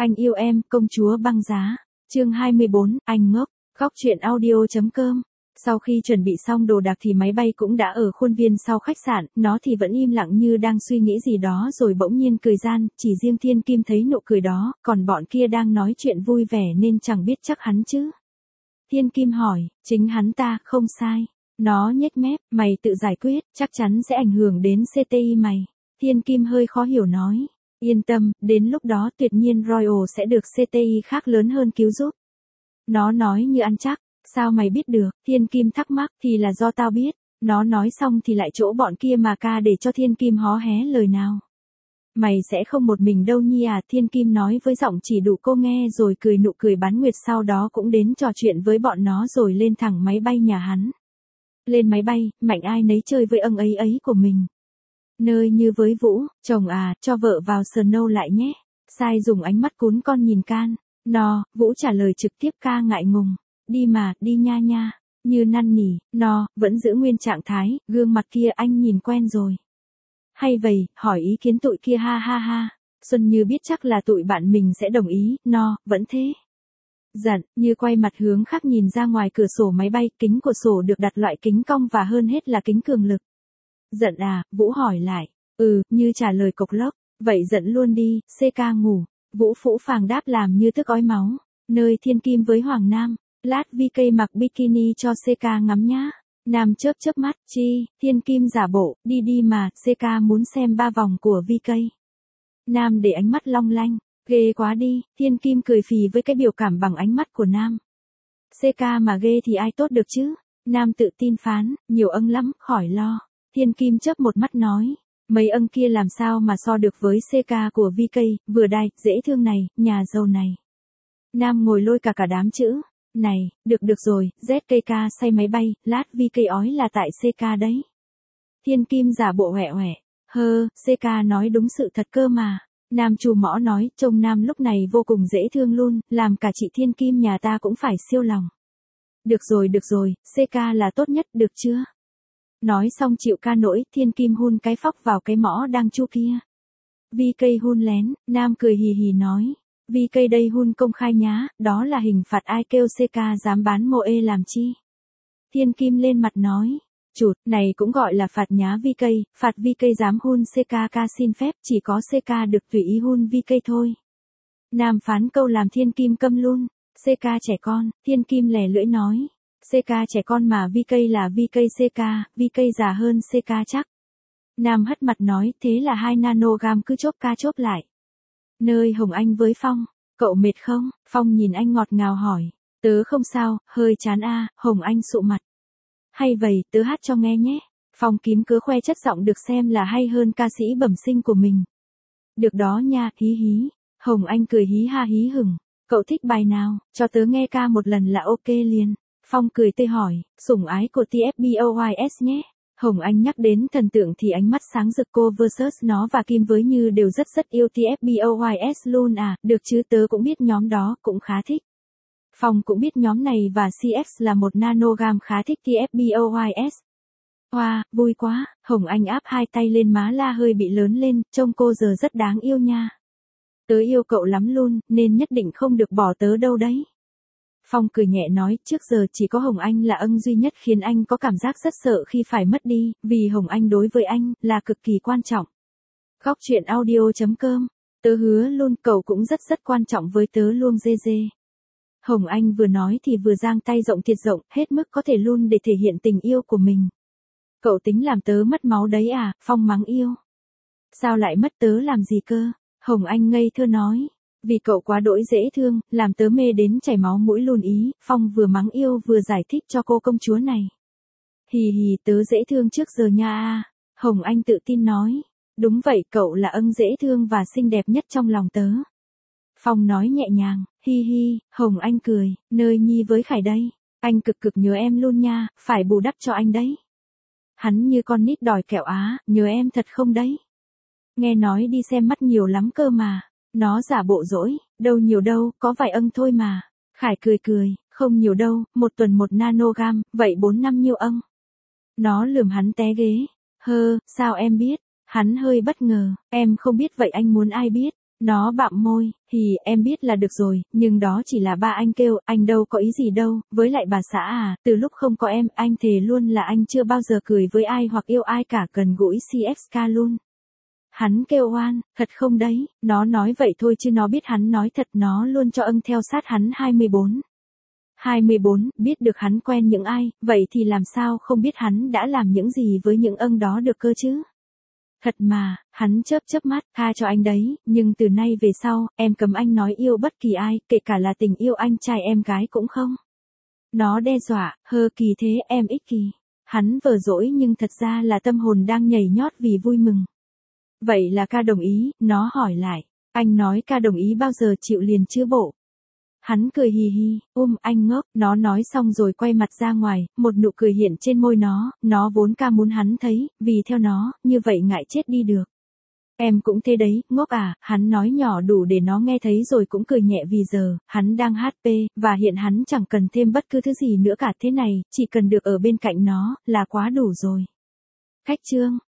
Anh yêu em, công chúa băng giá. Chương 24, anh ngốc. Góc truyện audio.com. Sau khi chuẩn bị xong đồ đạc thì máy bay cũng đã ở khuôn viên sau khách sạn, nó thì vẫn im lặng như đang suy nghĩ gì đó rồi bỗng nhiên cười gian, chỉ riêng Thiên Kim thấy nụ cười đó, còn bọn kia đang nói chuyện vui vẻ nên chẳng biết chắc hắn chứ. Thiên Kim hỏi, chính hắn ta, không sai. Nó nhếch mép, mày tự giải quyết, chắc chắn sẽ ảnh hưởng đến CTI mày. Thiên Kim hơi khó hiểu nói. Yên tâm, đến lúc đó tuyệt nhiên Royal sẽ được CTI khác lớn hơn cứu giúp. Nó nói như ăn chắc, sao mày biết được? Thiên Kim thắc mắc, thì là do tao biết. Nó nói xong thì lại chỗ bọn kia mà ca để cho Thiên Kim hó hé lời nào. Mày sẽ không một mình đâu nhi à, Thiên Kim nói với giọng chỉ đủ cô nghe rồi cười nụ cười bán nguyệt, sau đó cũng đến trò chuyện với bọn nó rồi lên thẳng máy bay nhà hắn. Lên máy bay, mạnh ai nấy chơi với âng ấy ấy của mình. Nơi như với Vũ, chồng à, cho vợ vào Snow lại nhé. Sai dùng ánh mắt cún con nhìn can. No, Vũ trả lời trực tiếp, ca ngại ngùng. Đi mà, đi nha nha. Như năn nỉ, no, vẫn giữ nguyên trạng thái, gương mặt kia anh nhìn quen rồi. Hay vậy, hỏi ý kiến tụi kia ha ha ha. Xuân Như biết chắc là tụi bạn mình sẽ đồng ý, no, vẫn thế. Giận, Như quay mặt hướng khác nhìn ra ngoài cửa sổ máy bay, kính của sổ được đặt loại kính cong và hơn hết là kính cường lực. Giận à, Vũ hỏi lại. Như trả lời cộc lốc. Vậy giận luôn đi, CK ngủ. Vũ phũ phàng đáp làm như tức ói máu. Nơi Thiên Kim với Hoàng Nam. Lát VK mặc bikini cho CK ngắm nhá. Nam chớp chớp mắt, chi, Thiên Kim giả bộ, đi đi mà, CK muốn xem 3 vòng của VK. Nam để ánh mắt long lanh, ghê quá đi, Thiên Kim cười phì với cái biểu cảm bằng ánh mắt của Nam. CK mà ghê thì ai tốt được chứ? Nam tự tin phán, nhiều âng lắm, khỏi lo. Thiên Kim chớp một mắt nói, mấy âng kia làm sao mà so được với CK của VK, vừa đai, dễ thương này, nhà giàu này. Nam ngồi lôi cả đám chữ. Này, được rồi, ZKK say máy bay, lát VK ói là tại CK đấy. Thiên Kim giả bộ hẹ hẹ. CK nói đúng sự thật cơ mà. Nam trù mõ nói, trông Nam lúc này vô cùng dễ thương luôn, làm cả chị Thiên Kim nhà ta cũng phải siêu lòng. Được rồi, CK là tốt nhất, được chưa? Nói xong chịu ca nỗi, Thiên Kim hun cái phóc vào cái mõ đang chu kia. VK hun lén, Nam cười hì hì nói. VK đây hun công khai nhá, đó là hình phạt, ai kêu CK dám bán mô ê làm chi. Thiên Kim lên mặt nói. Chụt, này cũng gọi là phạt nhá VK, phạt VK dám hun CK, ca xin phép, chỉ có CK được tùy ý hun VK thôi. Nam phán câu làm Thiên Kim câm luôn. CK trẻ con, Thiên Kim lè lưỡi nói. CK trẻ con mà VK là VK CK, VK già hơn CK chắc. Nam hất mặt nói, thế là 2 nanogam cứ chốp ca chốp lại. Nơi Hồng Anh với Phong, cậu mệt không? Phong nhìn anh ngọt ngào hỏi. Tớ không sao, hơi chán a. Hồng Anh sụ mặt. Hay vậy, tớ hát cho nghe nhé. Phong kiếm cớ khoe chất giọng được xem là hay hơn ca sĩ bẩm sinh của mình. Được đó nha, hí hí. Hồng Anh cười hí ha hí hửng. Cậu thích bài nào, cho tớ nghe ca một lần là ok liền. Phong cười tươi hỏi, sủng ái của TFBOYS nhé. Hồng Anh nhắc đến thần tượng thì ánh mắt sáng rực, cô versus nó và Kim với Như đều rất yêu TFBOYS luôn à, được chứ, tớ cũng biết nhóm đó, cũng khá thích. Phong cũng biết nhóm này và CX là một nanogam khá thích TFBOYS. Wow, vui quá, Hồng Anh áp 2 tay lên má la hơi bị lớn lên, trông cô giờ rất đáng yêu nha. Tớ yêu cậu lắm luôn, nên nhất định không được bỏ tớ đâu đấy. Phong cười nhẹ nói, trước giờ chỉ có Hồng Anh là âng duy nhất khiến anh có cảm giác rất sợ khi phải mất đi, vì Hồng Anh đối với anh, là cực kỳ quan trọng. Góc truyện audio.com, tớ hứa luôn cậu cũng rất quan trọng với tớ luôn dê dê. Hồng Anh vừa nói thì vừa giang tay rộng thiệt rộng, hết mức có thể luôn để thể hiện tình yêu của mình. Cậu tính làm tớ mất máu đấy à, Phong mắng yêu. Sao lại mất tớ làm gì cơ? Hồng Anh ngây thơ nói. Vì cậu quá đỗi dễ thương, làm tớ mê đến chảy máu mũi luôn ý. Phong vừa mắng yêu vừa giải thích cho cô công chúa này. Hì hì, tớ dễ thương trước giờ nha a. Hồng Anh tự tin nói. Đúng vậy, cậu là âng dễ thương và xinh đẹp nhất trong lòng tớ. Phong nói nhẹ nhàng, hi hi. Hồng Anh cười, nơi Nhi với Khải đây. Anh cực nhớ em luôn nha, phải bù đắp cho anh đấy. Hắn như con nít đòi kẹo á, nhớ em thật không đấy? Nghe nói đi xem mắt nhiều lắm cơ mà. Nó giả bộ dỗi, đâu nhiều đâu, có vài âng thôi mà. Khải cười, không nhiều đâu, 1 tuần 1 nanogam, vậy 4-5 nhiêu âng. Nó lườm hắn té ghế. Sao em biết? Hắn hơi bất ngờ, em không biết vậy anh muốn ai biết? Nó bặm môi, em biết là được rồi, nhưng đó chỉ là ba anh kêu, anh đâu có ý gì đâu, với lại bà xã à, từ lúc không có em, anh thề luôn là anh chưa bao giờ cười với ai hoặc yêu ai cả, gần gũi CSK luôn. Hắn kêu oan, thật không đấy, nó nói vậy thôi chứ nó biết hắn nói thật, nó luôn cho ân theo sát hắn 24. 24, biết được hắn quen những ai, vậy thì làm sao không biết hắn đã làm những gì với những ân đó được cơ chứ? Thật mà, hắn chớp chớp mắt, tha cho anh đấy, nhưng từ nay về sau, em cấm anh nói yêu bất kỳ ai, kể cả là tình yêu anh trai em gái cũng không. Nó đe dọa, hơ kỳ thế em ích kỳ. Hắn vờ dỗi nhưng thật ra là tâm hồn đang nhảy nhót vì vui mừng. Vậy là ca đồng ý, nó hỏi lại. Anh nói ca đồng ý bao giờ chịu liền chứ bộ. Hắn cười hì hì, anh ngốc, nó nói xong rồi quay mặt ra ngoài, một nụ cười hiện trên môi nó vốn ca muốn hắn thấy, vì theo nó, như vậy ngại chết đi được. Em cũng thế đấy, ngốc à, hắn nói nhỏ đủ để nó nghe thấy rồi cũng cười nhẹ vì giờ, hắn đang HP, và hiện hắn chẳng cần thêm bất cứ thứ gì nữa cả thế này, chỉ cần được ở bên cạnh nó, là quá đủ rồi. Khách chương.